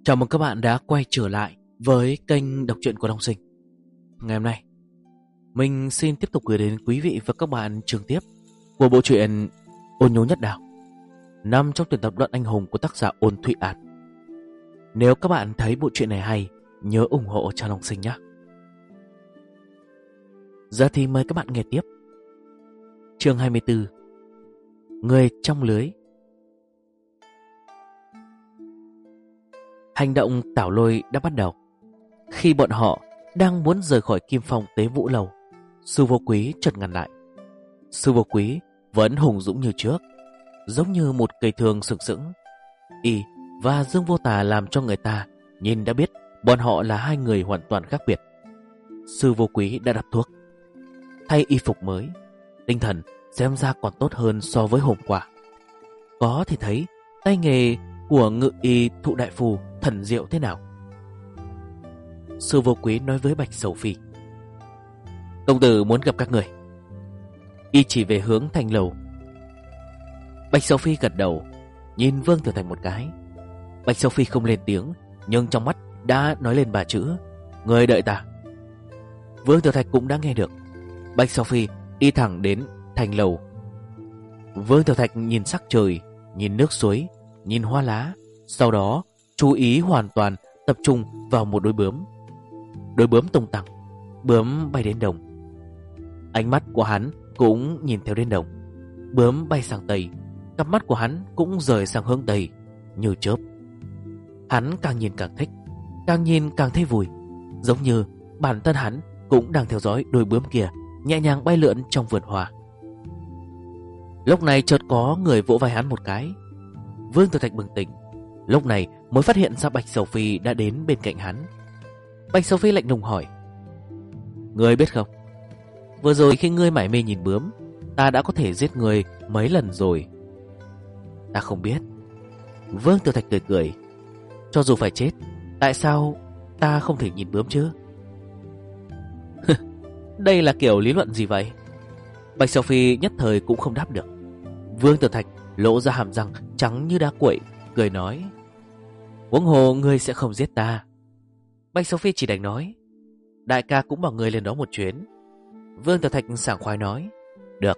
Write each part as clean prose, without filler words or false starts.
Chào mừng các bạn đã quay trở lại với kênh đọc truyện của Long Sinh. Ngày hôm nay, mình xin tiếp tục gửi đến quý vị và các bạn chương tiếp của bộ truyện Ôn Nhố Nhất Đào, nằm trong tuyển tập Đoạn Anh Hùng của tác giả Ôn Thụy An. Nếu các bạn thấy bộ truyện này hay, nhớ ủng hộ cho Long Sinh nhé. Giờ thì mời các bạn nghe tiếp. Chương 24: Người trong lưới. Hành động tảo lôi đã bắt đầu. Khi bọn họ đang muốn rời khỏi Kim Phong Tế Vũ Lầu, Sư Vô Quý chợt ngăn lại. Sư Vô Quý vẫn hùng dũng như trước, giống như một cây thương sừng sững. Y và Dương Vô Tà làm cho người ta nhìn đã biết bọn họ là hai người hoàn toàn khác biệt. Sư Vô Quý đã đặt thuốc, thay y phục mới, tinh thần xem ra còn tốt hơn so với hôm qua. Có thể thấy tay nghề của Ngự Y Thụ Đại Phù thần diệu thế nào. Sư Vô Quý nói với Bạch Sầu Phi: "Công tử muốn gặp các người." Y chỉ về hướng thành lầu. Bạch Sầu Phi gật đầu, nhìn Vương Tiểu Thành một cái. Bạch Sầu Phi không lên tiếng, nhưng trong mắt đã nói lên ba chữ: "Người đợi ta." Vương Tiểu Thành cũng đã nghe được. Bạch Sầu Phi đi thẳng đến thành lầu. Vương Tiểu Thạch nhìn sắc trời, nhìn nước suối, nhìn hoa lá, sau đó chú ý hoàn toàn tập trung vào một đôi bướm. Đôi bướm tung tăng, bướm bay đến đồng. Ánh mắt của hắn cũng nhìn theo đến đồng. Bướm bay sang tây, cặp mắt của hắn cũng rời sang hướng tây như chớp. Hắn càng nhìn càng thích, càng nhìn càng thấy vui, giống như bản thân hắn cũng đang theo dõi đôi bướm kia nhẹ nhàng bay lượn trong vườn hoa. Lúc này chợt có người vỗ vai hắn một cái. Vương Tiểu Thạch bừng tỉnh, lúc này mới phát hiện ra Bạch Sầu Phi đã đến bên cạnh hắn. Bạch Sầu Phi lạnh lùng hỏi: "Ngươi biết không, vừa rồi khi ngươi mải mê nhìn bướm, ta đã có thể giết ngươi mấy lần rồi." "Ta không biết." Vương Tiểu Thạch cười cười: "Cho dù phải chết, tại sao ta không thể nhìn bướm chứ?" Đây là kiểu lý luận gì vậy? Bạch Sầu Phi nhất thời cũng không đáp được. Vương Tiểu Thạch lộ ra hàm răng trắng như đá quậy, cười nói: "Huống hồ ngươi sẽ không giết ta." Bạch Sầu Phi chỉ đành nói: "Đại ca cũng bảo ngươi lên đó một chuyến." Vương Tiểu Thạch sảng khoái nói: "Được."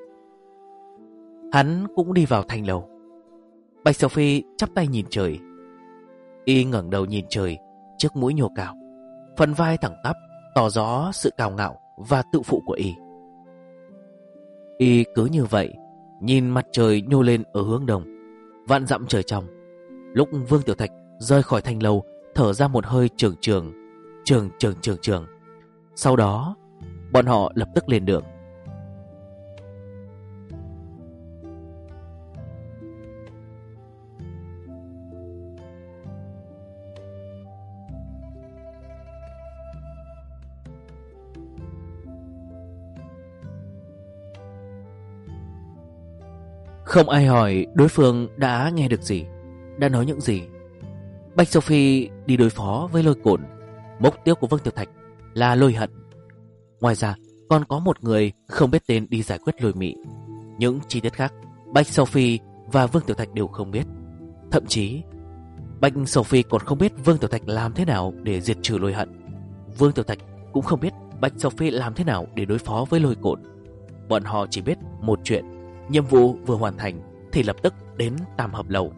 Hắn cũng đi vào thành lầu. Bạch Sầu Phi chắp tay nhìn trời. Y ngẩng đầu nhìn trời, chiếc mũi nhô cao, phần vai thẳng tắp, tỏ rõ sự cao ngạo và tự phụ của Y. Y cứ như vậy nhìn mặt trời nhô lên ở hướng đông, vạn dặm trời trong. Lúc Vương Tiểu Thạch rời khỏi thành lầu, thở ra một hơi trường trường. Sau đó bọn họ lập tức lên đường. Không ai hỏi đối phương đã nghe được gì, đã nói những gì. Bạch Sầu Phi đi đối phó với Lôi Cổn. Mục tiêu của Vương Tiểu Thạch là Lôi Hận. Ngoài ra còn có một người không biết tên đi giải quyết Lôi Mị. Những chi tiết khác Bạch Sầu Phi và Vương Tiểu Thạch đều không biết. Thậm chí Bạch Sầu Phi còn không biết Vương Tiểu Thạch làm thế nào để diệt trừ Lôi Hận. Vương Tiểu Thạch cũng không biết Bạch Sầu Phi làm thế nào để đối phó với Lôi Cổn. Bọn họ chỉ biết một chuyện: nhiệm vụ vừa hoàn thành thì lập tức đến Tam Hợp Lầu.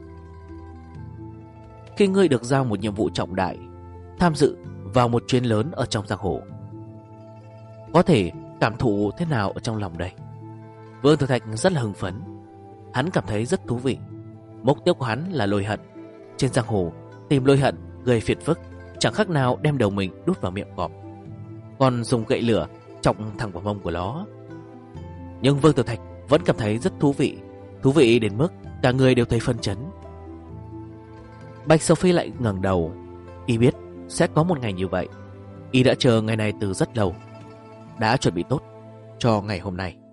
Khi ngươi được giao một nhiệm vụ trọng đại, tham dự vào một chuyến lớn ở trong giang hồ, có thể cảm thụ thế nào ở trong lòng đây? Vương Tiểu Thạch rất là hưng phấn. Hắn cảm thấy rất thú vị. Mục tiêu của hắn là Lôi Hận. Trên giang hồ tìm Lôi Hận gây phiền phức chẳng khác nào đem đầu mình đút vào miệng cọp, còn dùng gậy lửa chọc thẳng vào mông của nó. Nhưng Vương Tiểu Thạch vẫn cảm thấy rất thú vị đến mức cả người đều thấy phân chấn. Bạch Sầu Phi lại ngẩng đầu. Y biết sẽ có một ngày như vậy. Y đã chờ ngày này từ rất lâu, đã chuẩn bị tốt cho ngày hôm nay.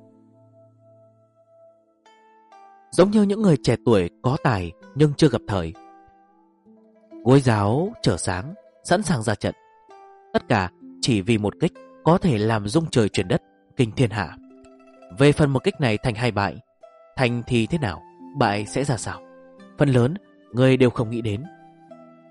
Giống như những người trẻ tuổi có tài nhưng chưa gặp thời, gối giáo trở sáng, sẵn sàng ra trận. Tất cả chỉ vì một kích có thể làm rung trời chuyển đất, kinh thiên hạ. Về phần một kích này thành hay bại, thành thì thế nào, bại sẽ ra sao, phần lớn người đều không nghĩ đến.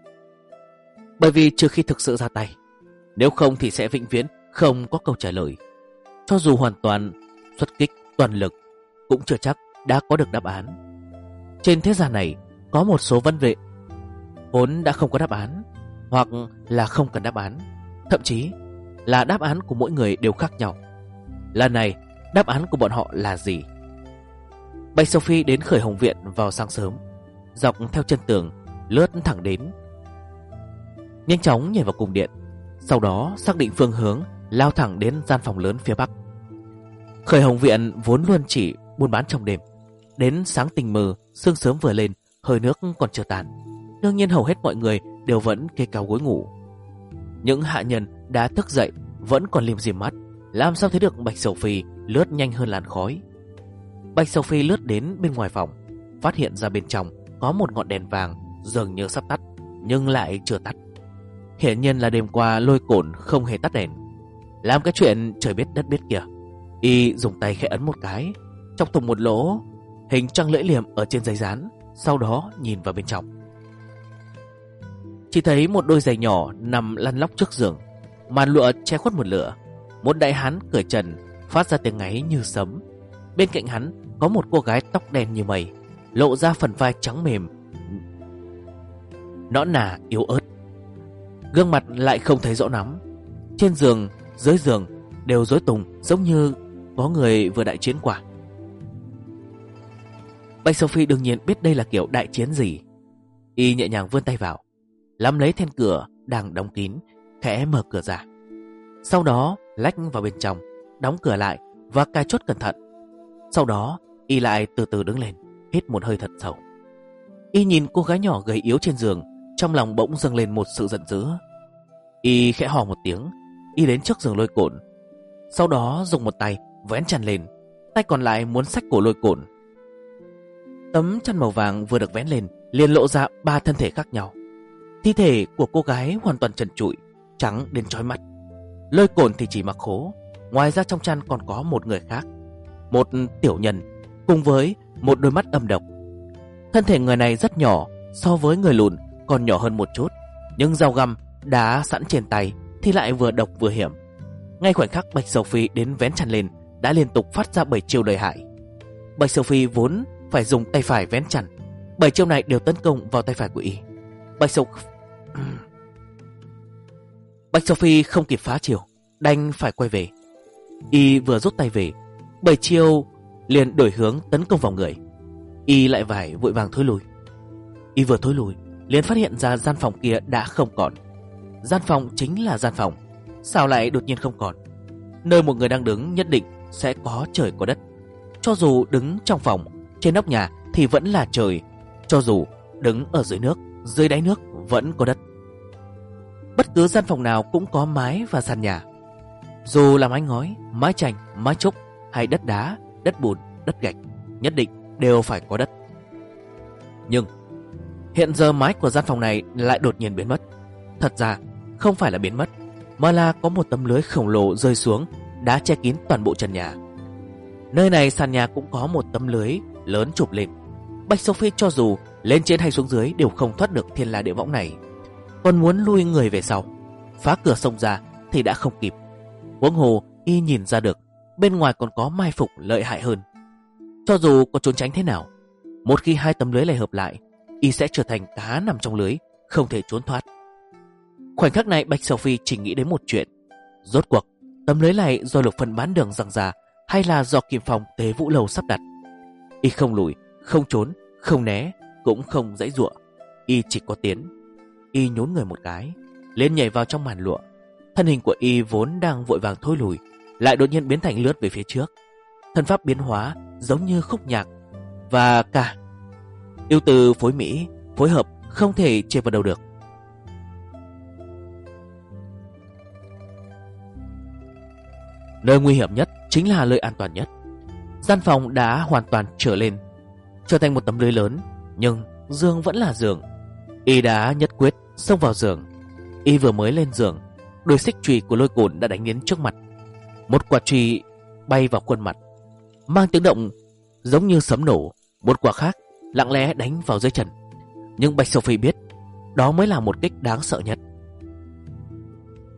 Bởi vì trừ khi thực sự ra tay, nếu không thì sẽ vĩnh viễn không có câu trả lời. Cho dù hoàn toàn xuất kích toàn lực cũng chưa chắc đã có được đáp án. Trên thế gian này có một số vấn đề vốn đã không có đáp án, hoặc là không cần đáp án, thậm chí là đáp án của mỗi người đều khác nhau. Lần này đáp án của bọn họ là gì? Bạch Sophie đến Khởi Hồng Viện vào sáng sớm, dọc theo chân tường lướt thẳng đến, nhanh chóng nhảy vào cung điện, sau đó xác định phương hướng lao thẳng đến gian phòng lớn phía bắc. Khởi Hồng Viện vốn luôn chỉ buôn bán trong đêm, đến sáng tình mờ, sương sớm vừa lên, hơi nước còn chưa tàn, đương nhiên hầu hết mọi người đều vẫn kê cao gối ngủ. Những hạ nhân đã thức dậy vẫn còn lim dim mắt, làm sao thấy được Bạch Sophie lướt nhanh hơn làn khói. Bạch Sophie lướt đến bên ngoài phòng, phát hiện ra bên trong có một ngọn đèn vàng dường như sắp tắt, nhưng lại chưa tắt. Hiển nhiên là đêm qua Lôi Cổn không hề tắt đèn, làm cái chuyện trời biết đất biết kìa. Y dùng tay khẽ ấn một cái, trong thùng một lỗ hình trăng lưỡi liềm ở trên giấy dán, sau đó nhìn vào bên trong. Chỉ thấy một đôi giày nhỏ nằm lăn lóc trước giường, màn lụa che khuất một nửa. Một đại hán cởi trần phát ra tiếng ngáy như sấm. Bên cạnh hắn có một cô gái tóc đen như mây, lộ ra phần vai trắng mềm, nõn nà yếu ớt, gương mặt lại không thấy rõ lắm. Trên giường, dưới giường đều rối tung, giống như có người vừa đại chiến qua. Bạch Sophie đương nhiên biết đây là kiểu đại chiến gì. Y nhẹ nhàng vươn tay vào, nắm lấy then cửa đang đóng kín, khẽ mở cửa ra. Sau đó lách vào bên trong, đóng cửa lại và cài chốt cẩn thận. Sau đó Y lại từ từ đứng lên, hít một hơi thật sâu. Y nhìn cô gái nhỏ gầy yếu trên giường, trong lòng bỗng dâng lên một sự giận dữ. Y khẽ hò một tiếng, Y đến trước giường Lôi Cổn, sau đó dùng một tay vén chăn lên, tay còn lại muốn xách cổ Lôi Cổn. Tấm chăn màu vàng vừa được vén lên liền lộ ra 3 thân thể khác nhau. Thi thể của cô gái hoàn toàn trần trụi, trắng đến chói mắt. Lôi Cổn thì chỉ mặc khố, ngoài ra trong chăn còn có một người khác, một tiểu nhân, cùng với một đôi mắt âm độc. Thân thể người này rất nhỏ, so với người lùn còn nhỏ hơn một chút, nhưng dao găm đã sẵn trên tay thì lại vừa độc vừa hiểm. Ngay khoảnh khắc Bạch Sophie đến vén chăn lên đã liên tục phát ra 7 chiêu lợi hại. Bạch Sophie vốn phải dùng tay phải vén chăn, 7 chiêu này đều tấn công vào tay phải của Y. Bạch Sophie không kịp phá chiêu, đành phải quay về. Y vừa rút tay về, 7 chiêu liền đổi hướng tấn công vào người. Y lại phải vội vàng thối lùi. Y vừa thối lùi liền phát hiện ra gian phòng kia đã không còn. Gian phòng chính là gian phòng, sao lại đột nhiên không còn? Nơi một người đang đứng nhất định sẽ có trời có đất. Cho dù đứng trong phòng, trên nóc nhà thì vẫn là trời. Cho dù đứng ở dưới nước, dưới đáy nước vẫn có đất. Bất cứ gian phòng nào cũng có mái và sàn nhà. Dù là mái ngói, mái chành, mái trúc hay đất đá, đất bùn, đất gạch, nhất định đều phải có đất. Nhưng hiện giờ mái của gian phòng này lại đột nhiên biến mất. Thật ra không phải là biến mất, mà là có một tấm lưới khổng lồ rơi xuống, đã che kín toàn bộ trần nhà. Nơi này sàn nhà cũng có một tấm lưới lớn chụp lên. Bạch Sophie cho dù lên trên hay xuống dưới đều không thoát được thiên la địa võng này. Còn muốn lui người về sau, phá cửa xông ra thì đã không kịp. Huống hồ Y nhìn ra được bên ngoài còn có mai phục lợi hại hơn. Cho dù có trốn tránh thế nào, một khi hai tấm lưới lại hợp lại, Y sẽ trở thành cá nằm trong lưới, không thể trốn thoát. Khoảnh khắc này Bạch Sophie chỉ nghĩ đến một chuyện: rốt cuộc tấm lưới này do Lục Phân bán đường răng ra, hay là do Kim Phong Tế Vũ Lầu sắp đặt? Y không lùi, không trốn, không né, cũng không giãy giụa. Y chỉ có tiến. Y nhún người một cái, lên nhảy vào trong màn lụa. Thân hình của Y vốn đang vội vàng thôi lùi, lại đột nhiên biến thành lướt về phía trước. Thân pháp biến hóa giống như khúc nhạc, và cả yêu từ phối mỹ, phối hợp không thể chê vào đâu được. Nơi nguy hiểm nhất chính là nơi an toàn nhất. Gian phòng đã hoàn toàn trở thành một tấm lưới lớn, nhưng giường vẫn là giường. Y đã nhất quyết xông vào giường. Y vừa mới lên giường, đôi xích chùy của Lôi Cổn đã đánh đến trước mặt. Một quả chùy bay vào khuôn mặt, mang tiếng động giống như sấm nổ. Một quả khác lặng lẽ đánh vào dưới chân. Nhưng Bạch Sophie biết đó mới là một kích đáng sợ nhất.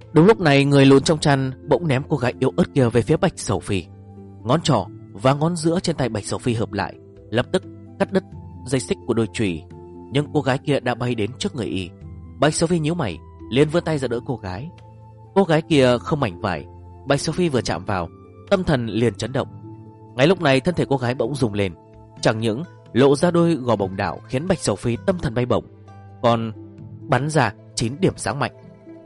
Đúng lúc này, người lùn trong chăn bỗng ném cô gái yếu ớt kia về phía Bạch Sầu Phi. Ngón trỏ và ngón giữa trên tay Bạch Sầu Phi hợp lại, lập tức cắt đứt dây xích của đôi chùy. Nhưng cô gái kia đã bay đến trước người y. Bạch Sầu Phi nhíu mày, liền vươn tay ra đỡ cô gái. Cô gái kia không mảnh vải, Bạch Sầu Phi vừa chạm vào, tâm thần liền chấn động. Ngay lúc này, thân thể cô gái bỗng rung lên, chẳng những lộ ra đôi gò bồng đảo khiến Bạch Sầu Phi tâm thần bay bổng, còn bắn ra 9 điểm sáng mạnh.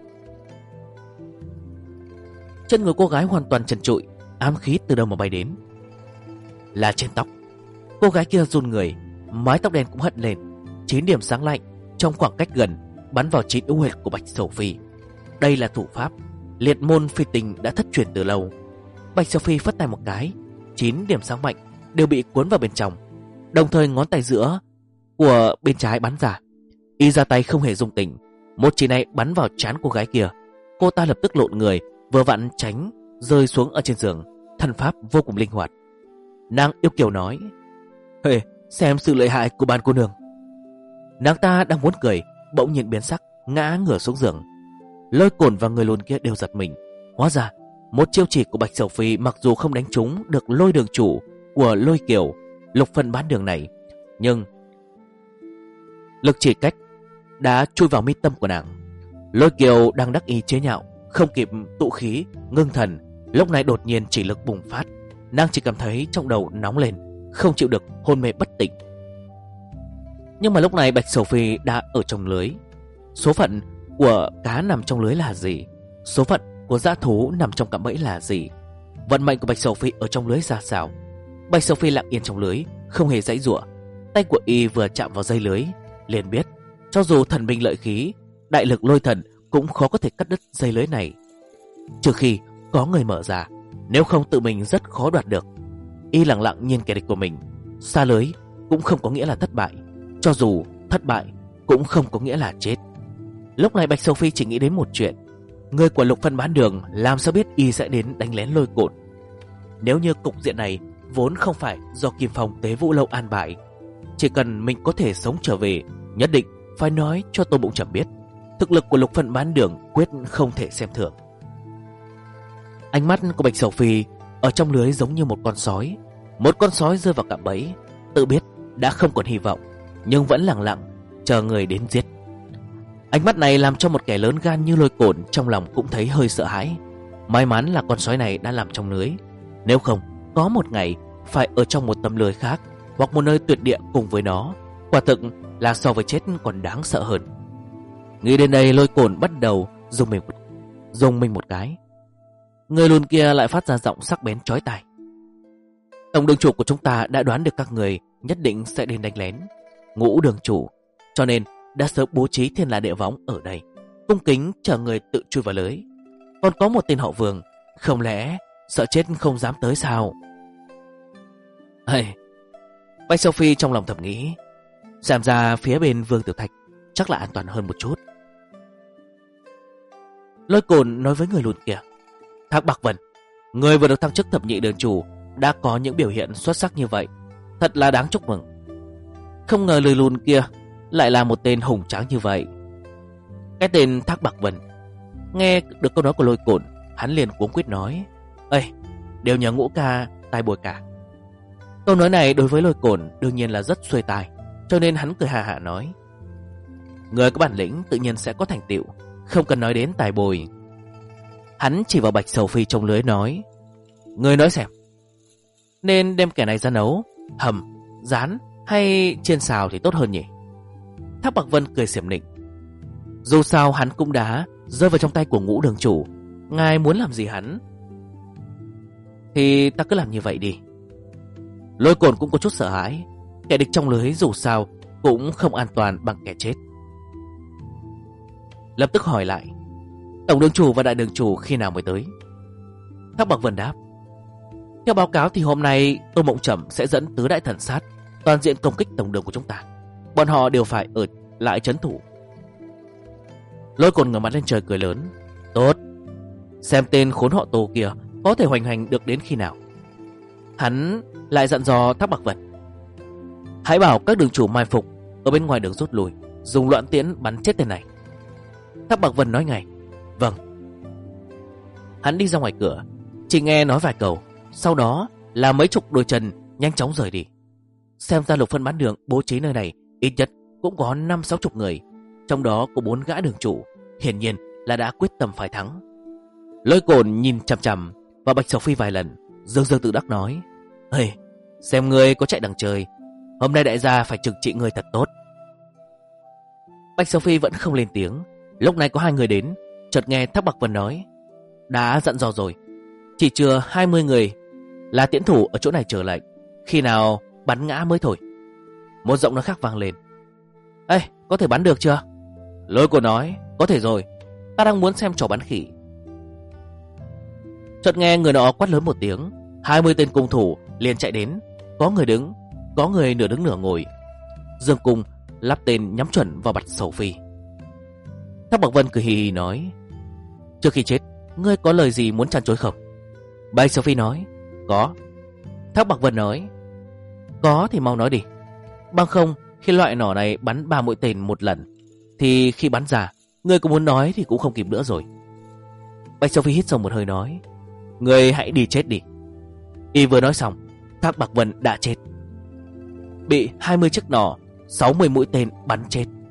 Chân người cô gái hoàn toàn trần trụi, ám khí từ đâu mà bay đến? Là trên tóc. Cô gái kia run người, mái tóc đen cũng hất lên. 9 điểm sáng lạnh trong khoảng cách gần bắn vào 9 ưu huyệt của Bạch Sầu Phi. Đây là thủ pháp liệt môn phi tình đã thất truyền từ lâu. Bạch Sầu Phi phất tay một cái, 9 điểm sáng mạnh đều bị cuốn vào bên trong. Đồng thời ngón tay giữa của bên trái bắn ra. Y ra tay không hề dung tình, một chỉ này bắn vào trán cô gái kia. Cô ta lập tức lộn người, vừa vặn tránh rơi xuống ở trên giường. Thân pháp vô cùng linh hoạt. Nàng yêu kiều nói: "Hề, xem sự lợi hại của ban cô nương." Nàng ta đang muốn cười, bỗng nhiên biến sắc, ngã ngửa xuống giường. Lôi Cổn và người lùn kia đều giật mình. Hóa ra một chiêu chỉ của Bạch Sầu Phi mặc dù không đánh trúng được Lôi đường chủ của Lôi Kiều Lục Phân Bán Đường này, nhưng lực chỉ cách đã chui vào mi tâm của nàng. Lôi Kiều đang đắc ý chế nhạo, không kịp tụ khí ngưng thần, lúc này đột nhiên chỉ lực bùng phát. Nàng chỉ cảm thấy trong đầu nóng lên, không chịu được, hôn mê bất tỉnh. Nhưng mà lúc này Bạch Sầu Phi đã ở trong lưới. Số phận của cá nằm trong lưới là gì? Số phận của dã thú nằm trong cạm bẫy là gì? Vận mệnh của Bạch Sầu Phi ở trong lưới ra sao? Bạch Sầu Phi lặng yên trong lưới, không hề giãy giụa. Tay của y vừa chạm vào dây lưới, liền biết cho dù thần binh lợi khí, đại lực lôi thần cũng khó có thể cắt đứt dây lưới này, trừ khi có người mở ra, nếu không tự mình rất khó đoạt được. Y lặng lặng nhìn kẻ địch của mình. Xa lưới cũng không có nghĩa là thất bại, cho dù thất bại cũng không có nghĩa là chết. Lúc này Bạch Sầu Phi chỉ nghĩ đến một chuyện: người của Lục Phân Bán Đường làm sao biết y sẽ đến đánh lén Lôi Cổn? Nếu như cục diện này vốn không phải do Kim Phong Tế Vũ Lâu an bài, chỉ cần mình có thể sống trở về, nhất định phải nói cho Tô Bụng Trầm biết thực lực của Lục Phân Bán Đường quyết không thể xem thường. Ánh mắt của Bạch Sầu Phi ở trong lưới giống như một con sói. Một con sói rơi vào cạm bẫy, tự biết đã không còn hy vọng, nhưng vẫn lặng lặng chờ người đến giết. Ánh mắt này làm cho một kẻ lớn gan như Lôi Cổn trong lòng cũng thấy hơi sợ hãi. May mắn là con sói này đã nằm trong lưới, nếu không có một ngày phải ở trong một tấm lưới khác, hoặc một nơi tuyệt địa cùng với nó, quả thực là so với chết còn đáng sợ hơn. Nghĩ đến đây, Lôi Cổn bắt đầu dùng mình một cái. Người lùn kia lại phát ra giọng sắc bén chói tai: "Tổng đường chủ của chúng ta đã đoán được các người nhất định sẽ đến đánh lén Ngũ đường chủ, cho nên đã sớm bố trí thiên la địa võng ở đây, cung kính chờ người tự chui vào lưới. Còn có một tên họ Vương, không lẽ sợ chết không dám tới sao?" Bạch Sầu Phi trong lòng thầm nghĩ, xem ra phía bên Vương Tiểu Thạch chắc là an toàn hơn một chút. Lôi Cổn nói với người lùn kia: "Thác Bạc Vân, người vừa được thăng chức thập nhị đường chủ đã có những biểu hiện xuất sắc như vậy, thật là đáng chúc mừng. Không ngờ người lùn kia lại là một tên hùng tráng như vậy." Cái tên Thác Bạc Vân nghe được câu nói của Lôi Cổn, hắn liền cuống quýt nói: "Đều nhờ Ngũ ca tai bồi cả." Câu nói này đối với Lôi Cổn đương nhiên là rất xuôi tai, cho nên hắn cười hà hà nói: "Người có bản lĩnh tự nhiên sẽ có thành tựu, không cần nói đến tài bồi." Hắn chỉ vào Bạch Sầu Phi trong lưới nói: "Người nói xem, nên đem kẻ này ra nấu, hầm, rán hay chiên xào thì tốt hơn nhỉ?" Thác Bạc Vân cười xiểm nịnh: "Dù sao hắn cũng đã rơi vào trong tay của Ngũ đường chủ, ngài muốn làm gì hắn thì ta cứ làm như vậy đi." Lôi Cổn cũng có chút sợ hãi, kẻ địch trong lưới dù sao cũng không an toàn bằng kẻ chết. Lập tức hỏi lại: "Tổng đường chủ và đại đường chủ khi nào mới tới?" Thác Bạc Vân đáp: "Theo báo cáo thì hôm nay Tô Mộng Trầm sẽ dẫn tứ đại thần sát toàn diện công kích tổng đường của chúng ta. Bọn họ đều phải ở lại trấn thủ." Lôi Cổn ngửa mặt lên trời cười lớn: "Tốt, xem tên khốn họ Tô kia có thể hoành hành được đến khi nào." Hắn lại dặn dò Thác Bạc Vân: "Hãy bảo các đường chủ mai phục ở bên ngoài đường rút lui, dùng loạn tiễn bắn chết tên này." Thác Bạc Vân nói ngay: "Vâng." Hắn đi ra ngoài cửa, chỉ nghe nói vài câu, sau đó là mấy chục đôi chân nhanh chóng rời đi. Xem ra Lục phân bán đường bố trí nơi này ít nhất cũng có 50-60 người, trong đó có 4 gã đường chủ, hiển nhiên là đã quyết tâm phải thắng. Lôi Cồn nhìn chằm chằm vào Bạch Sầu Phi vài lần, dương dương tự đắc nói: "Ê, xem ngươi có chạy đằng trời, hôm nay đại gia phải trừng trị ngươi thật tốt." Bạch Sầu Phi vẫn không lên tiếng. Lúc này có 2 người đến, chợt nghe Thác Bạc Vân nói: "Đã dặn dò rồi, chỉ chừa 20 người là tiễn thủ ở chỗ này chờ lệnh, khi nào bắn ngã mới thôi." Một giọng nói khác vang lên: "Ê, có thể bắn được chưa?" Lôi Cồn nói: "Có thể rồi, ta đang muốn xem trò bắn khỉ." Chợt nghe người nọ quát lớn một tiếng, 20 tên cung thủ liền chạy đến, có người đứng, có người nửa đứng nửa ngồi, dương cung lắp tên nhắm chuẩn vào Bạch Sầu Phi. Thác Bạc Vân cười hì hì nói: "Trước khi chết, ngươi có lời gì muốn trăn trối không?" Bạch Sầu Phi nói: "Có." Thác Bạc Vân nói: "Có thì mau nói đi, bằng không khi loại nỏ này bắn 3 mũi tên một lần thì khi bắn ra, ngươi có muốn nói thì cũng không kịp nữa rồi." Bạch Sầu Phi hít sâu một hơi nói: "Ngươi hãy đi chết đi." Y vừa nói xong, Thác Bạc Vân đã chết, bị 20 chiếc nỏ 60 mũi tên bắn chết.